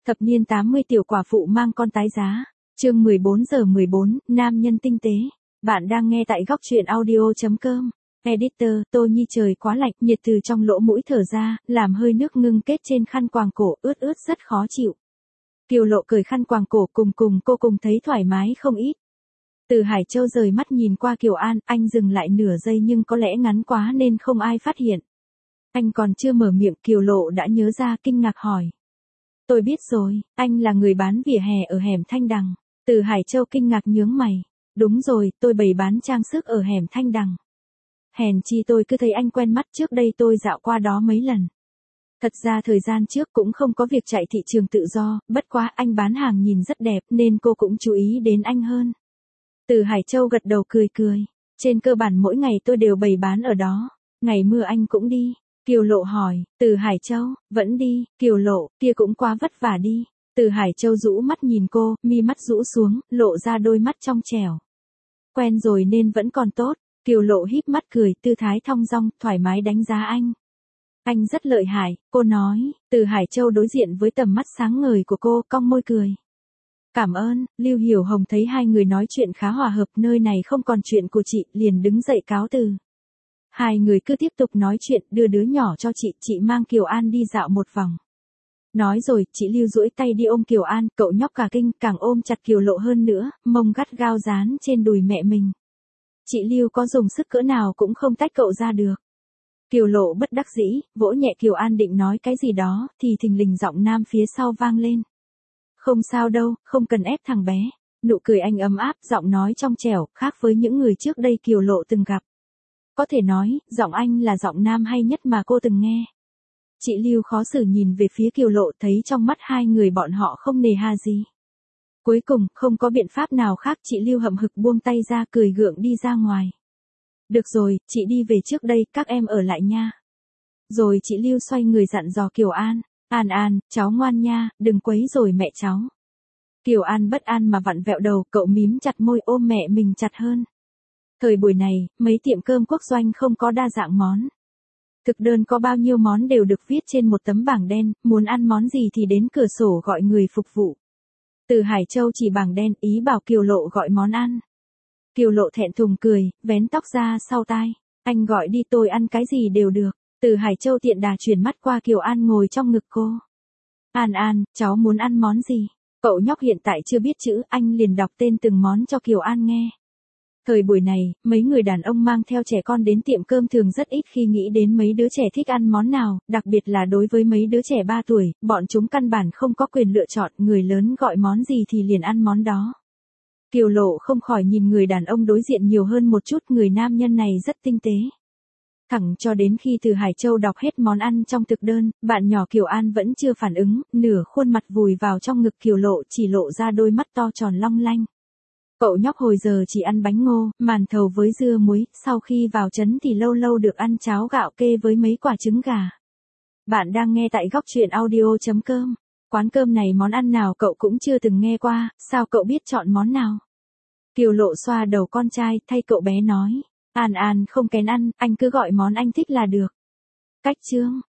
Thập niên 80 tiểu quả phụ mang con tái giá. Chương 14:14, nam nhân tinh tế. Bạn đang nghe tại góc truyện audio.com. Editor, Tô Nhi trời quá lạnh, nhiệt từ trong lỗ mũi thở ra, làm hơi nước ngưng kết trên khăn quàng cổ, ướt rất khó chịu. Kiều Lộ cởi khăn quàng cổ cùng cô cùng thấy thoải mái không ít. Từ Hải Châu rời mắt nhìn qua Kiều An, anh dừng lại nửa giây nhưng có lẽ ngắn quá nên không ai phát hiện. Anh còn chưa mở miệng Kiều Lộ đã nhớ ra kinh ngạc hỏi. Tôi biết rồi, anh là người bán vỉa hè ở hẻm Thanh Đằng. Từ Hải Châu kinh ngạc nhướng mày. Đúng rồi, tôi bày bán trang sức ở hẻm Thanh Đằng. Hèn chi tôi cứ thấy anh quen mắt, trước đây tôi dạo qua đó mấy lần. Thật ra thời gian trước cũng không có việc chạy thị trường tự do, bất quá anh bán hàng nhìn rất đẹp nên cô cũng chú ý đến anh hơn. Từ Hải Châu gật đầu cười. Trên cơ bản mỗi ngày tôi đều bày bán ở đó. Ngày mưa anh cũng đi. Kiều Lộ hỏi, Từ Hải Châu, vẫn đi, Kiều Lộ, kia cũng quá vất vả đi. Từ Hải Châu rũ mắt nhìn cô, mi mắt rũ xuống, lộ ra đôi mắt trong trẻo. Quen rồi nên vẫn còn tốt. Kiều Lộ híp mắt cười, tư thái thong dong, thoải mái đánh giá anh. Anh rất lợi hại, cô nói. Từ Hải Châu đối diện với tầm mắt sáng ngời của cô, cong môi cười. Cảm ơn. Lưu Hiểu Hồng thấy hai người nói chuyện khá hòa hợp, nơi này không còn chuyện của chị, liền đứng dậy cáo từ. Hai người cứ tiếp tục nói chuyện, đưa đứa nhỏ cho chị mang Kiều An đi dạo một vòng. Nói rồi, chị Lưu duỗi tay đi ôm Kiều An, cậu nhóc cả kinh, càng ôm chặt Kiều Lộ hơn nữa, mông gắt gao dán trên đùi mẹ mình. Chị Lưu có dùng sức cỡ nào cũng không tách cậu ra được. Kiều Lộ bất đắc dĩ, vỗ nhẹ Kiều An định nói cái gì đó, thì thình lình giọng nam phía sau vang lên. Không sao đâu, không cần ép thằng bé. Nụ cười anh ấm áp, giọng nói trong trẻo, khác với những người trước đây Kiều Lộ từng gặp. Có thể nói, giọng anh là giọng nam hay nhất mà cô từng nghe. Chị Lưu khó xử nhìn về phía Kiều Lộ, thấy trong mắt hai người bọn họ không nề hà gì. Cuối cùng, không có biện pháp nào khác, chị Lưu hậm hực buông tay ra, cười gượng đi ra ngoài. Được rồi, chị đi về trước đây, các em ở lại nha. Rồi chị Lưu xoay người dặn dò Kiều An. An, cháu ngoan nha, đừng quấy rầy mẹ cháu. Kiều An bất an mà vặn vẹo đầu, cậu mím chặt môi ôm mẹ mình chặt hơn. Thời buổi này, mấy tiệm cơm quốc doanh không có đa dạng món. Thực đơn có bao nhiêu món đều được viết trên một tấm bảng đen, muốn ăn món gì thì đến cửa sổ gọi người phục vụ. Từ Hải Châu chỉ bảng đen, ý bảo Kiều Lộ gọi món ăn. Kiều Lộ thẹn thùng cười, vén tóc ra sau tai. Anh gọi đi, tôi ăn cái gì đều được. Từ Hải Châu tiện đà chuyển mắt qua Kiều An ngồi trong ngực cô. An, cháu muốn ăn món gì? Cậu nhóc hiện tại chưa biết chữ, anh liền đọc tên từng món cho Kiều An nghe. Thời buổi này, mấy người đàn ông mang theo trẻ con đến tiệm cơm thường rất ít khi nghĩ đến mấy đứa trẻ thích ăn món nào, đặc biệt là đối với mấy đứa trẻ 3 tuổi, bọn chúng căn bản không có quyền lựa chọn, người lớn gọi món gì thì liền ăn món đó. Kiều Lộ không khỏi nhìn người đàn ông đối diện nhiều hơn một chút, người nam nhân này rất tinh tế. Thẳng cho đến khi Từ Hải Châu đọc hết món ăn trong thực đơn, bạn nhỏ Kiều An vẫn chưa phản ứng, nửa khuôn mặt vùi vào trong ngực Kiều Lộ, chỉ lộ ra đôi mắt to tròn long lanh. Cậu nhóc hồi giờ chỉ ăn bánh ngô, màn thầu với dưa muối, sau khi vào trấn thì lâu lâu được ăn cháo gạo kê với mấy quả trứng gà. Bạn đang nghe tại góc truyện audio.com. Quán cơm này món ăn nào cậu cũng chưa từng nghe qua, sao cậu biết chọn món nào? Kiều Lộ xoa đầu con trai, thay cậu bé nói. An không kén ăn, anh cứ gọi món anh thích là được. Cách chương.